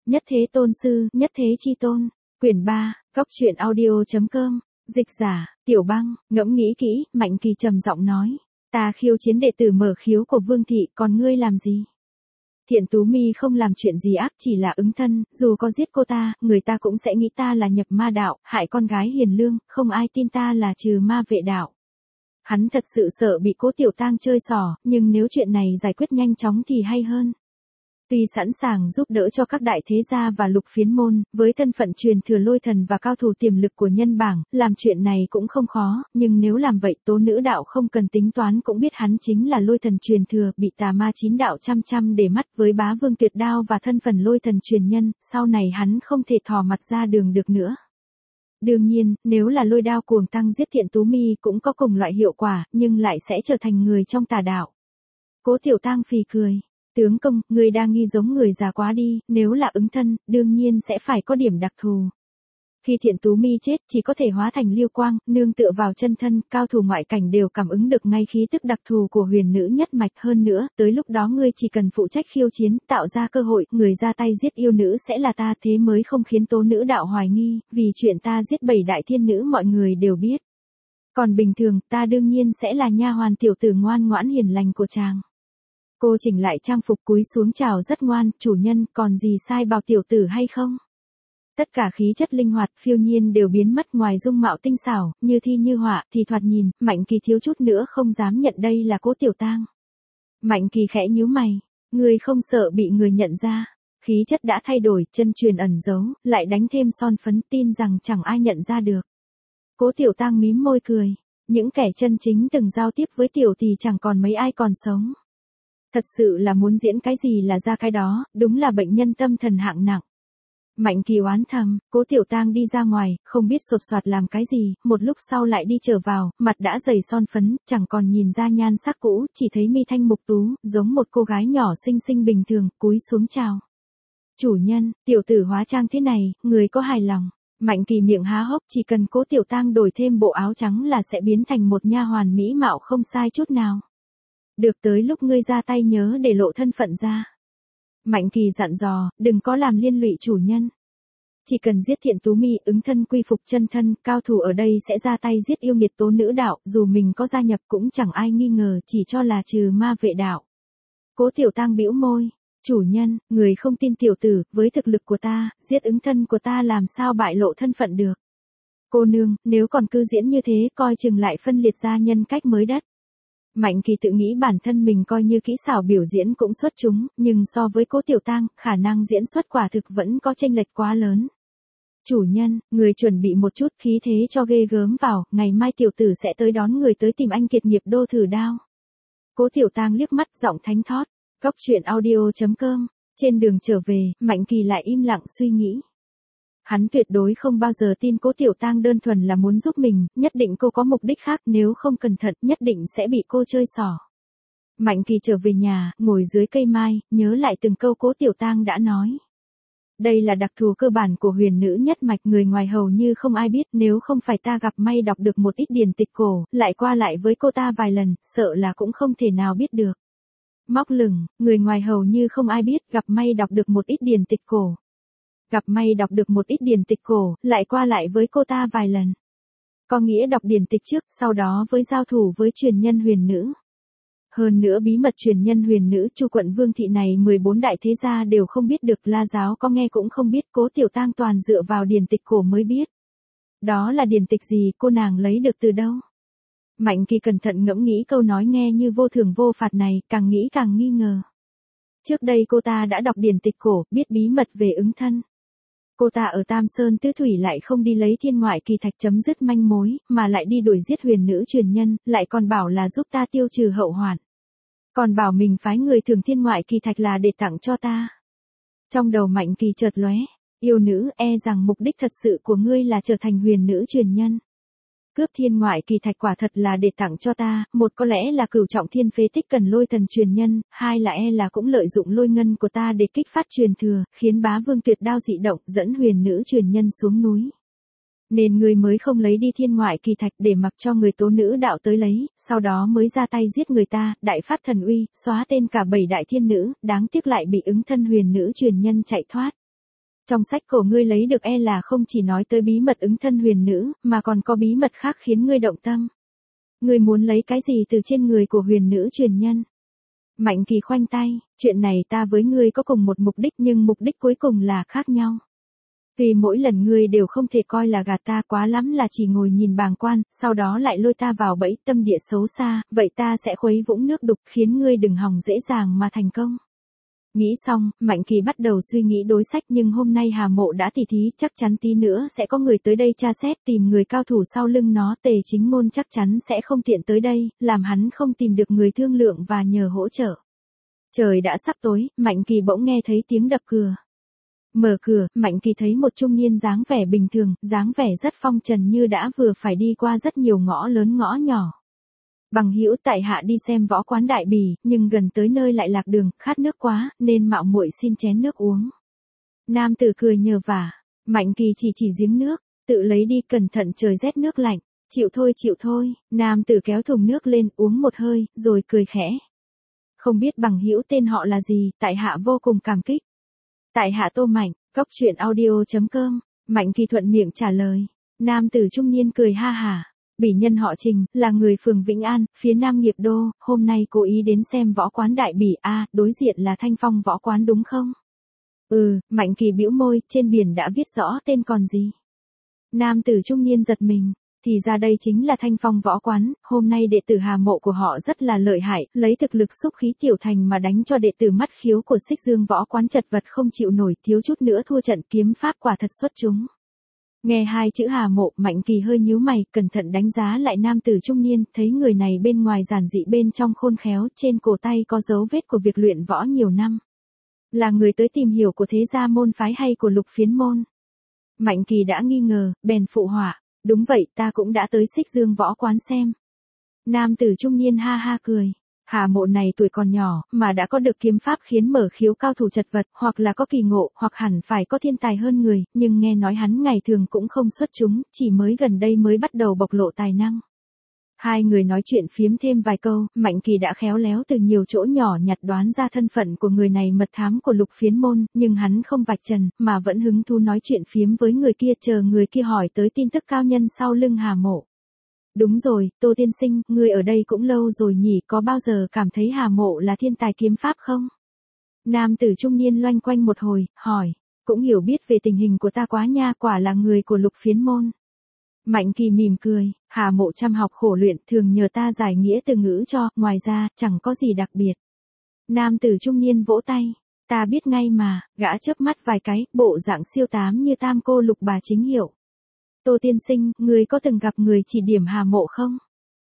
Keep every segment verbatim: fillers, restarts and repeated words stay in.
Nhất Thế Tôn Sư, Nhất Thế Chi Tôn. Quyển ba, Góc truyện audio chấm com. Dịch giả, Tiểu Băng. Ngẫm nghĩ kỹ, Mạnh Kỳ trầm giọng nói. Ta khiêu chiến đệ tử mở khiếu của Vương Thị, còn ngươi làm gì? Thiện Tú Mi không làm chuyện gì ác, chỉ là ứng thân, dù có giết cô ta, người ta cũng sẽ nghĩ ta là nhập ma đạo, hại con gái hiền lương, không ai tin ta là trừ ma vệ đạo. Hắn thật sự sợ bị Cố Tiểu Tang chơi xỏ, nhưng nếu chuyện này giải quyết nhanh chóng thì hay hơn. Tuy sẵn sàng giúp đỡ cho các đại thế gia và lục phiến môn, với thân phận truyền thừa lôi thần và cao thủ tiềm lực của nhân bảng, làm chuyện này cũng không khó, nhưng nếu làm vậy Tố Nữ đạo không cần tính toán cũng biết hắn chính là lôi thần truyền thừa, bị tà ma chín đạo chăm chăm để mắt với bá vương tuyệt đao và thân phận lôi thần truyền nhân, sau này hắn không thể thò mặt ra đường được nữa. Đương nhiên, nếu là lôi đao cuồng tăng giết Thiện Tú Mi cũng có cùng loại hiệu quả, nhưng lại sẽ trở thành người trong tà đạo. Cố Tiểu Tang phì cười. Tướng công, người đang nghi giống người già quá đi, nếu là ứng thân, đương nhiên sẽ phải có điểm đặc thù. Khi Thiện Tú Mi chết, chỉ có thể hóa thành liêu quang, nương tựa vào chân thân, cao thủ ngoại cảnh đều cảm ứng được ngay khí tức đặc thù của huyền nữ nhất mạch. Hơn nữa, tới lúc đó ngươi chỉ cần phụ trách khiêu chiến, tạo ra cơ hội, người ra tay giết yêu nữ sẽ là ta, thế mới không khiến Tố Nữ đạo hoài nghi, vì chuyện ta giết bảy đại thiên nữ mọi người đều biết. Còn bình thường, ta đương nhiên sẽ là nha hoàn tiểu tử ngoan ngoãn hiền lành của chàng. Cô chỉnh lại trang phục cúi xuống chào rất ngoan, chủ nhân, còn gì sai bảo tiểu tử hay không? Tất cả khí chất linh hoạt, phiêu nhiên đều biến mất, ngoài dung mạo tinh xảo, như thi như họa, thì thoạt nhìn, Mạnh Kỳ thiếu chút nữa không dám nhận đây là Cố Tiểu Tang. Mạnh Kỳ khẽ nhíu mày, người không sợ bị người nhận ra, khí chất đã thay đổi, chân truyền ẩn giấu, lại đánh thêm son phấn, tin rằng chẳng ai nhận ra được. Cố Tiểu Tang mím môi cười, những kẻ chân chính từng giao tiếp với tiểu thì chẳng còn mấy ai còn sống. Thật sự là muốn diễn cái gì là ra cái đó, đúng là bệnh nhân tâm thần hạng nặng. Mạnh Kỳ oán thầm, Cố Tiểu Tang đi ra ngoài, không biết sột soạt làm cái gì, một lúc sau lại đi trở vào, mặt đã dày son phấn, chẳng còn nhìn ra nhan sắc cũ, chỉ thấy mi thanh mục tú, giống một cô gái nhỏ xinh xinh bình thường, cúi xuống chào. Chủ nhân, tiểu tử hóa trang thế này, người có hài lòng? Mạnh Kỳ miệng há hốc, chỉ cần Cố Tiểu Tang đổi thêm bộ áo trắng là sẽ biến thành một nha hoàn mỹ mạo không sai chút nào. Được, tới lúc ngươi ra tay nhớ để lộ thân phận ra. Mạnh Kỳ dặn dò, đừng có làm liên lụy chủ nhân. Chỉ cần giết Thiện Tú Mi, ứng thân quy phục chân thân, cao thủ ở đây sẽ ra tay giết yêu nghiệt Tố Nữ đạo, dù mình có gia nhập cũng chẳng ai nghi ngờ, chỉ cho là trừ ma vệ đạo. Cố Tiểu Tang bĩu môi, chủ nhân, người không tin tiểu tử, với thực lực của ta, giết ứng thân của ta làm sao bại lộ thân phận được. Cô nương, nếu còn cứ diễn như thế, coi chừng lại phân liệt ra nhân cách mới đất. Mạnh Kỳ tự nghĩ bản thân mình coi như kỹ xảo biểu diễn cũng xuất chúng, nhưng so với Cố Tiểu Tang, khả năng diễn xuất quả thực vẫn có chênh lệch quá lớn. Chủ nhân, người chuẩn bị một chút khí thế cho ghê gớm vào, ngày mai tiểu tử sẽ tới đón người tới tìm anh kiệt nghiệp đô thử đao. Cố Tiểu Tang liếc mắt, giọng thánh thót. Góc truyện audio chấm com. Trên đường trở về, Mạnh Kỳ lại im lặng suy nghĩ. Hắn tuyệt đối không bao giờ tin Cố Tiểu Tang đơn thuần là muốn giúp mình, nhất định cô có mục đích khác, nếu không cẩn thận, nhất định sẽ bị cô chơi xỏ. Mạnh Kỳ trở về nhà, ngồi dưới cây mai, nhớ lại từng câu Cố Tiểu Tang đã nói. Đây là đặc thù cơ bản của huyền nữ nhất mạch, người ngoài hầu như không ai biết, nếu không phải ta gặp may đọc được một ít điển tịch cổ, lại qua lại với cô ta vài lần, sợ là cũng không thể nào biết được. Móc lửng, người ngoài hầu như không ai biết, gặp may đọc được một ít điển tịch cổ. Gặp may đọc được một ít điển tịch cổ, lại qua lại với cô ta vài lần. Có nghĩa đọc điển tịch trước, sau đó với giao thủ với truyền nhân huyền nữ. Hơn nữa bí mật truyền nhân huyền nữ Chu quận Vương Thị này mười bốn đại thế gia đều không biết được, La giáo có nghe cũng không biết, Cố Tiểu Tang toàn dựa vào điển tịch cổ mới biết. Đó là điển tịch gì, cô nàng lấy được từ đâu? Mạnh Kỳ cẩn thận ngẫm nghĩ câu nói nghe như vô thưởng vô phạt này, càng nghĩ càng nghi ngờ. Trước đây cô ta đã đọc điển tịch cổ, biết bí mật về ứng thân. Cô ta ở Tam Sơn Tứ Thủy lại không đi lấy thiên ngoại kỳ thạch chấm dứt manh mối, mà lại đi đuổi giết huyền nữ truyền nhân, lại còn bảo là giúp ta tiêu trừ hậu hoạn. Còn bảo mình phái người thưởng thiên ngoại kỳ thạch là để tặng cho ta. Trong đầu Mạnh Kỳ chợt lóe, yêu nữ, e rằng mục đích thật sự của ngươi là trở thành huyền nữ truyền nhân. Cướp thiên ngoại kỳ thạch quả thật là để tặng cho ta, một có lẽ là cửu trọng thiên phế tích cần lôi thần truyền nhân, hai là e là cũng lợi dụng lôi ngân của ta để kích phát truyền thừa, khiến bá vương tuyệt đao dị động, dẫn huyền nữ truyền nhân xuống núi. Nên ngươi mới không lấy đi thiên ngoại kỳ thạch để mặc cho người Tố Nữ đạo tới lấy, sau đó mới ra tay giết người ta, đại phát thần uy, xóa tên cả bảy đại thiên nữ, đáng tiếc lại bị ứng thân huyền nữ truyền nhân chạy thoát. Trong sách cổ ngươi lấy được e là không chỉ nói tới bí mật ứng thân huyền nữ, mà còn có bí mật khác khiến ngươi động tâm. Ngươi muốn lấy cái gì từ trên người của huyền nữ truyền nhân? Mạnh Kỳ khoanh tay, chuyện này ta với ngươi có cùng một mục đích nhưng mục đích cuối cùng là khác nhau. Vì mỗi lần ngươi đều không thể coi là gạt ta, quá lắm là chỉ ngồi nhìn bàng quan, sau đó lại lôi ta vào bẫy tâm địa xấu xa, vậy ta sẽ khuấy vũng nước đục khiến ngươi đừng hòng dễ dàng mà thành công. Nghĩ xong, Mạnh Kỳ bắt đầu suy nghĩ đối sách, nhưng hôm nay Hà Mộ đã tỉ thí, chắc chắn tí nữa sẽ có người tới đây tra xét, tìm người cao thủ sau lưng nó. Tề Chính Ngôn chắc chắn sẽ không tiện tới đây, làm hắn không tìm được người thương lượng và nhờ hỗ trợ. Trời đã sắp tối, Mạnh Kỳ bỗng nghe thấy tiếng đập cửa. Mở cửa, Mạnh Kỳ thấy một trung niên dáng vẻ bình thường, dáng vẻ rất phong trần như đã vừa phải đi qua rất nhiều ngõ lớn ngõ nhỏ. Bằng hữu, tại hạ đi xem võ quán Đại Bỉ, nhưng gần tới nơi lại lạc đường, khát nước quá, nên mạo muội xin chén nước uống. Nam tử cười nhờ vả, Mạnh Kỳ chỉ chỉ giếng nước, tự lấy đi, cẩn thận trời rét nước lạnh, chịu thôi chịu thôi. Nam tử kéo thùng nước lên uống một hơi, rồi cười khẽ. Không biết bằng hữu tên họ là gì, tại hạ vô cùng cảm kích. Tại hạ Tô Mạnh, cốc truyện audio chấm com. Mạnh Kỳ thuận miệng trả lời. Nam tử trung niên cười ha hả. Bỉ nhân họ Trình, là người phường Vĩnh An, phía Nam Nghiệp Đô, hôm nay cố ý đến xem võ quán Đại Bỉ. A, à, đối diện là Thanh Phong võ quán đúng không? Ừ, Mạnh Kỳ bĩu môi, trên biển đã viết rõ tên còn gì. Nam tử trung niên giật mình, thì ra đây chính là Thanh Phong võ quán, hôm nay đệ tử Hà Mộ của họ rất là lợi hại, lấy thực lực xúc khí tiểu thành mà đánh cho đệ tử Mắt Khiếu của Xích Dương võ quán chật vật không chịu nổi, thiếu chút nữa thua trận, kiếm pháp quả thật xuất chúng. Nghe hai chữ Hà Mộ, Mạnh Kỳ hơi nhíu mày, cẩn thận đánh giá lại nam tử trung niên, thấy người này bên ngoài giản dị bên trong khôn khéo, trên cổ tay có dấu vết của việc luyện võ nhiều năm. Là người tới tìm hiểu của thế gia môn phái hay của Lục Phiến môn? Mạnh Kỳ đã nghi ngờ, bèn phụ họa, đúng vậy, ta cũng đã tới Xích Dương võ quán xem. Nam tử trung niên ha ha cười. Hà Mộ này tuổi còn nhỏ, mà đã có được kiếm pháp khiến mở khiếu cao thủ chật vật, hoặc là có kỳ ngộ, hoặc hẳn phải có thiên tài hơn người, nhưng nghe nói hắn ngày thường cũng không xuất chúng, chỉ mới gần đây mới bắt đầu bộc lộ tài năng. Hai người nói chuyện phiếm thêm vài câu, Mạnh Kỳ đã khéo léo từ nhiều chỗ nhỏ nhặt đoán ra thân phận của người này mật thám của Lục Phiến môn, nhưng hắn không vạch trần, mà vẫn hứng thú nói chuyện phiếm với người kia, chờ người kia hỏi tới tin tức cao nhân sau lưng Hà Mộ. Đúng rồi, Tô tiên sinh, ngươi ở đây cũng lâu rồi nhỉ, có bao giờ cảm thấy Hà Mộ là thiên tài kiếm pháp không? Nam tử trung niên loanh quanh một hồi, hỏi, cũng hiểu biết về tình hình của ta quá nha, quả là người của Lục Phiến môn. Mạnh Kỳ mỉm cười, Hà Mộ chăm học khổ luyện, thường nhờ ta giải nghĩa từ ngữ cho, ngoài ra, chẳng có gì đặc biệt. Nam tử trung niên vỗ tay, ta biết ngay mà, gã chớp mắt vài cái, bộ dạng siêu tám như tam cô Lục bà chính hiệu. Tô tiên sinh, người có từng gặp người chỉ điểm Hà Mộ không?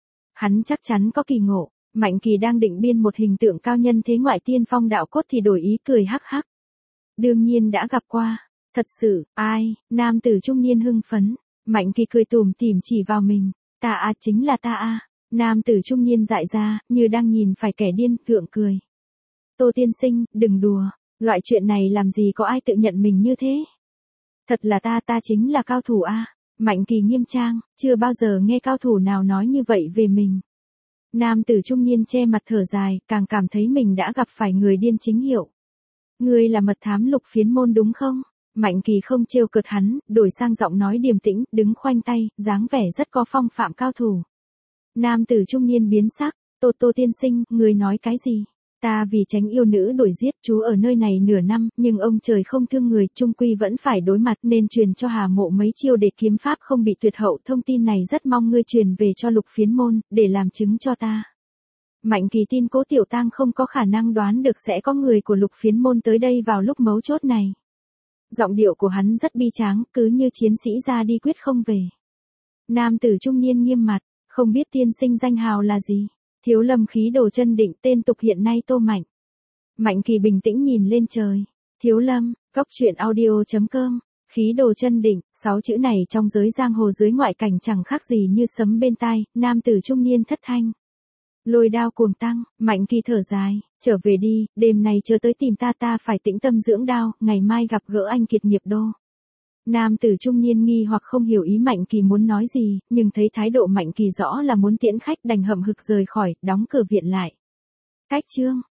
Hắn chắc chắn có kỳ ngộ. Mạnh Kỳ đang định biên một hình tượng cao nhân thế ngoại tiên phong đạo cốt thì đổi ý cười hắc hắc. Đương nhiên đã gặp qua. Thật sự, ai? Nam tử trung niên hưng phấn. Mạnh Kỳ cười tủm tỉm chỉ vào mình. Ta a, chính là ta a. Nam tử trung niên dại ra, như đang nhìn phải kẻ điên, gượng cười. Tô tiên sinh, đừng đùa. Loại chuyện này làm gì có ai tự nhận mình như thế? Thật là ta, ta chính là cao thủ a. Mạnh Kỳ nghiêm trang, chưa bao giờ nghe cao thủ nào nói như vậy về mình. Nam tử trung niên che mặt thở dài, càng cảm thấy mình đã gặp phải người điên chính hiệu. Ngươi là mật thám Lục Phiến môn đúng không? Mạnh Kỳ không trêu cợt hắn, đổi sang giọng nói điềm tĩnh, đứng khoanh tay, dáng vẻ rất có phong phạm cao thủ. Nam tử trung niên biến sắc, Tô Tô tiên sinh, ngươi nói cái gì? Ta vì tránh yêu nữ đuổi giết, chú ở nơi này nửa năm, nhưng ông trời không thương người, chung quy vẫn phải đối mặt, nên truyền cho Hà Mộ mấy chiêu để kiếm pháp không bị tuyệt hậu. Thông tin này rất mong ngươi truyền về cho Lục Phiến môn, để làm chứng cho ta. Mạnh Kỳ tin Cố Tiểu Tang không có khả năng đoán được sẽ có người của Lục Phiến môn tới đây vào lúc mấu chốt này. Giọng điệu của hắn rất bi tráng, cứ như chiến sĩ ra đi quyết không về. Nam tử trung niên nghiêm mặt, không biết tiên sinh danh hào là gì? Thiếu Lâm Khí Đồ Chân Định, tên tục hiện nay Tô Mạnh. Mạnh Kỳ bình tĩnh nhìn lên trời. Thiếu Lâm, cốc truyện audio chấm com. Khí Đồ Chân Định, sáu chữ này trong giới giang hồ dưới ngoại cảnh chẳng khác gì như sấm bên tai. Nam tử trung niên thất thanh. Lôi đao cuồng tăng, Mạnh Kỳ thở dài, trở về đi, đêm nay chưa tới tìm ta, ta phải tĩnh tâm dưỡng đao, ngày mai gặp gỡ anh Kiệt Nghiệp Đô. Nam tử trung niên nghi hoặc không hiểu ý Mạnh Kỳ muốn nói gì, nhưng thấy thái độ Mạnh Kỳ rõ là muốn tiễn khách, đành hậm hực rời khỏi, đóng cửa viện lại. Cách chương